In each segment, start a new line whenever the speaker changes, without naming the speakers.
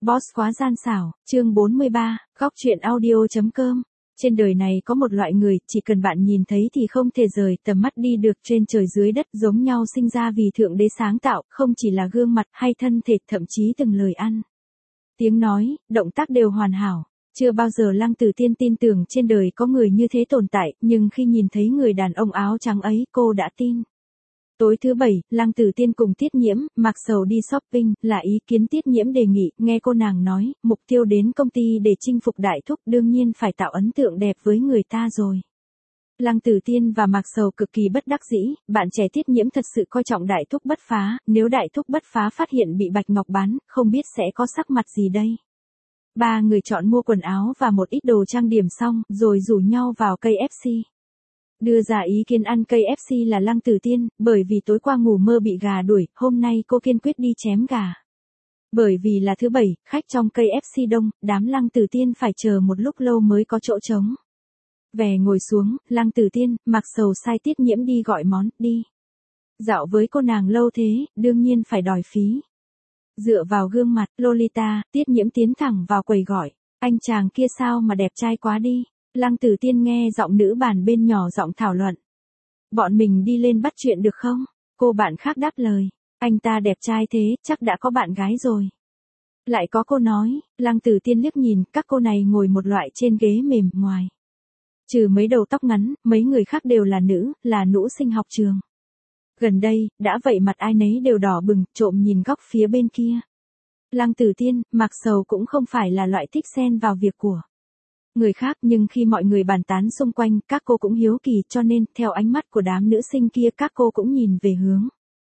Boss quá gian xảo, chương 43, góc truyện audio.com. Trên đời này có một loại người, chỉ cần bạn nhìn thấy thì không thể rời tầm mắt đi được, trên trời dưới đất giống nhau, sinh ra vì Thượng Đế sáng tạo, không chỉ là gương mặt hay thân thể, thậm chí từng lời ăn, tiếng nói, động tác đều hoàn hảo. Chưa bao giờ Lăng Tử Tiên tin tưởng trên đời có người như thế tồn tại, nhưng khi nhìn thấy người đàn ông áo trắng ấy, cô đã tin. Tối thứ Bảy, Lăng Tử Tiên cùng Tiết Nhiễm, Mạc Sầu đi shopping, là ý kiến Tiết Nhiễm đề nghị, nghe cô nàng nói, mục tiêu đến công ty để chinh phục Đại Thúc, đương nhiên phải tạo ấn tượng đẹp với người ta rồi. Lăng Tử Tiên và Mạc Sầu cực kỳ bất đắc dĩ, bạn trẻ Tiết Nhiễm thật sự coi trọng Đại Thúc bất phá, nếu Đại Thúc bất phá phát hiện bị Bạch Ngọc bán, không biết sẽ có sắc mặt gì đây. Ba người chọn mua quần áo và một ít đồ trang điểm xong, rồi rủ nhau vào KFC. Đưa ra ý kiến ăn KFC là Lăng Tử Tiên, bởi vì tối qua ngủ mơ bị gà đuổi, hôm nay cô kiên quyết đi chém gà. Bởi vì là thứ Bảy, khách trong KFC đông, đám Lăng Tử Tiên phải chờ một lúc lâu mới có chỗ trống. Về ngồi xuống, Lăng Tử Tiên, Mạc Sầu sai Tiết Nhiễm đi gọi món, đi. Dạo với cô nàng lâu thế, đương nhiên phải đòi phí. Dựa vào gương mặt, Lolita, Tiết Nhiễm tiến thẳng vào quầy gọi, anh chàng kia sao mà đẹp trai quá đi. Lăng Tử Tiên nghe giọng nữ bàn bên nhỏ giọng thảo luận. Bọn mình đi lên bắt chuyện được không? Cô bạn khác đáp lời. Anh ta đẹp trai thế, chắc đã có bạn gái rồi. Lại có cô nói, Lăng Tử Tiên liếc nhìn, các cô này ngồi một loại trên ghế mềm ngoài. Trừ mấy đầu tóc ngắn, mấy người khác đều là nữ sinh học trường. Gần đây, đã vậy mặt ai nấy đều đỏ bừng, trộm nhìn góc phía bên kia. Lăng Tử Tiên, Mạc Sầu cũng không phải là loại thích xen vào việc của người khác, nhưng khi mọi người bàn tán xung quanh, các cô cũng hiếu kỳ, cho nên, theo ánh mắt của đám nữ sinh kia, các cô cũng nhìn về hướng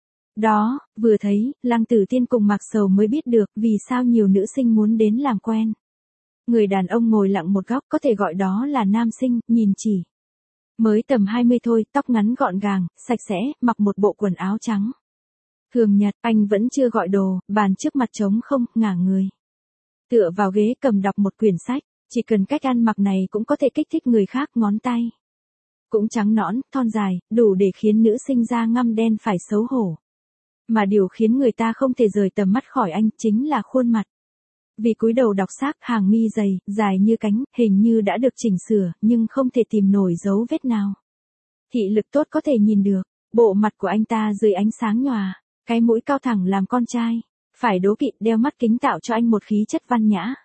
đó, vừa thấy, Lăng Tử Tiên cùng Mạc Sầu mới biết được, vì sao nhiều nữ sinh muốn đến làm quen. Người đàn ông ngồi lặng một góc, có thể gọi đó là nam sinh, nhìn chỉ mới tầm 20 thôi, tóc ngắn gọn gàng, sạch sẽ, mặc một bộ quần áo trắng. Thường nhật, anh vẫn chưa gọi đồ, bàn trước mặt trống không, ngả người. Tựa vào ghế cầm đọc một quyển sách. Chỉ cần cách ăn mặc này cũng có thể kích thích người khác, ngón tay cũng trắng nõn, thon dài, đủ để khiến nữ sinh da ngăm đen phải xấu hổ. Mà điều khiến người ta không thể rời tầm mắt khỏi anh chính là khuôn mặt. Vì cúi đầu đọc sách, hàng mi dày, dài như cánh, hình như đã được chỉnh sửa, nhưng không thể tìm nổi dấu vết nào. Thị lực tốt có thể nhìn được, bộ mặt của anh ta dưới ánh sáng nhòa, cái mũi cao thẳng làm con trai, phải đố kỵ, đeo mắt kính tạo cho anh một khí chất văn nhã.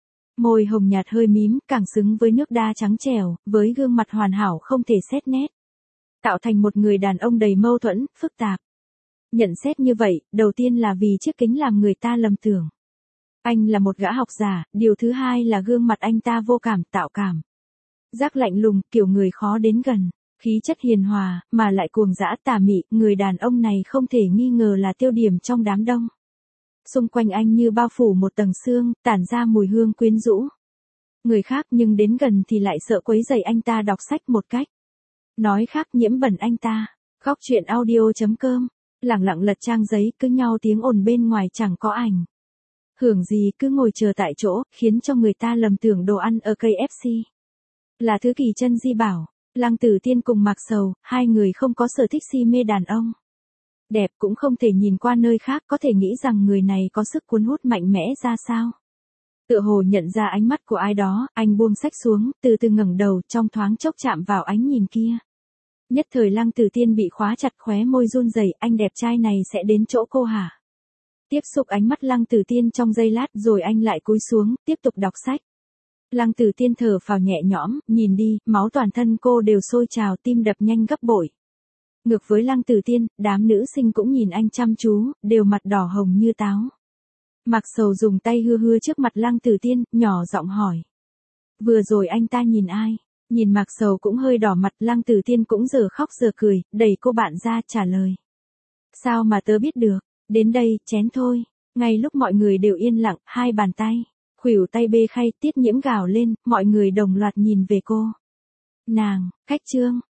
Môi hồng nhạt hơi mím, càng xứng với nước da trắng trẻo, với gương mặt hoàn hảo không thể xét nét. Tạo thành một người đàn ông đầy mâu thuẫn, phức tạp. Nhận xét như vậy, đầu tiên là vì chiếc kính làm người ta lầm tưởng. Anh là một gã học giả, điều thứ hai là gương mặt anh ta vô cảm, tạo cảm. Giác lạnh lùng, kiểu người khó đến gần, khí chất hiền hòa, mà lại cuồng dã tà mị, người đàn ông này không thể nghi ngờ là tiêu điểm trong đám đông. Xung quanh anh như bao phủ một tầng sương, tản ra mùi hương quyến rũ. Người khác nhưng đến gần thì lại sợ quấy rầy anh ta đọc sách một cách. Nói khác, nhiễm bẩn anh ta. Góc truyện audio.com. Lẳng lặng lật trang giấy, cứ nhau tiếng ồn bên ngoài chẳng có ảnh hưởng gì, cứ ngồi chờ tại chỗ, khiến cho người ta lầm tưởng đồ ăn ở KFC là thứ kỳ chân di bảo. Lăng Tử Tiên cùng Mạc Sầu, hai người không có sở thích si mê đàn ông đẹp, cũng không thể nhìn qua nơi khác, có thể nghĩ rằng người này có sức cuốn hút mạnh mẽ ra sao. Tựa hồ nhận ra ánh mắt của ai đó, anh buông sách xuống, từ từ ngẩng đầu, trong thoáng chốc chạm vào ánh nhìn kia. Nhất thời Lăng Tử Tiên bị khóa chặt, khóe môi run rẩy, anh đẹp trai này sẽ đến chỗ cô hả? Tiếp xúc ánh mắt Lăng Tử Tiên trong giây lát, rồi anh lại cúi xuống, tiếp tục đọc sách. Lăng Tử Tiên thở phào nhẹ nhõm, nhìn đi, máu toàn thân cô đều sôi trào, tim đập nhanh gấp bội. Ngược với Lăng Tử Tiên, đám nữ sinh cũng nhìn anh chăm chú, đều mặt đỏ hồng như táo. Mạc Sầu dùng tay hư hư trước mặt Lăng Tử Tiên, nhỏ giọng hỏi. Vừa rồi anh ta nhìn ai? Nhìn Mạc Sầu cũng hơi đỏ mặt, Lăng Tử Tiên cũng giờ khóc giờ cười, đẩy cô bạn ra, trả lời. Sao mà tớ biết được? Đến đây, chén thôi. Ngay lúc mọi người đều yên lặng, hai bàn tay, khuỷu tay bê khay, Tiết Nhiễm gào lên, mọi người đồng loạt nhìn về cô. Nàng, khách trương,